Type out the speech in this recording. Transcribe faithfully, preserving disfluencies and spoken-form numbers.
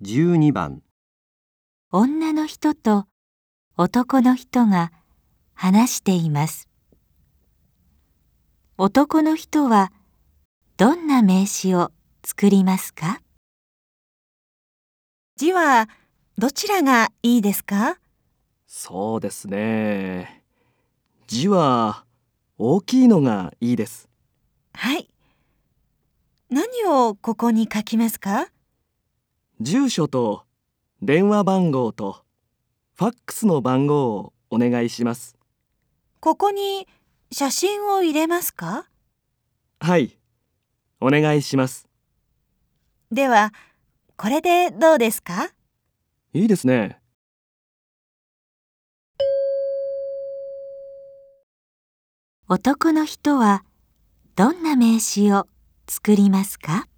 じゅうにばん、 女の人と男の人が話しています。男の人はどんな名詞を作りますか？ 字はどちらがいいですか？ そうですね。字は大きいのがいいです。 はい。何をここに書きますか？ 住所と電話番号とファックスの番号をお願いします。 ここに写真を入れますか？ はい、お願いします。 では、これでどうですか？ いいですね。 男の人はどんな名詞を作りますか？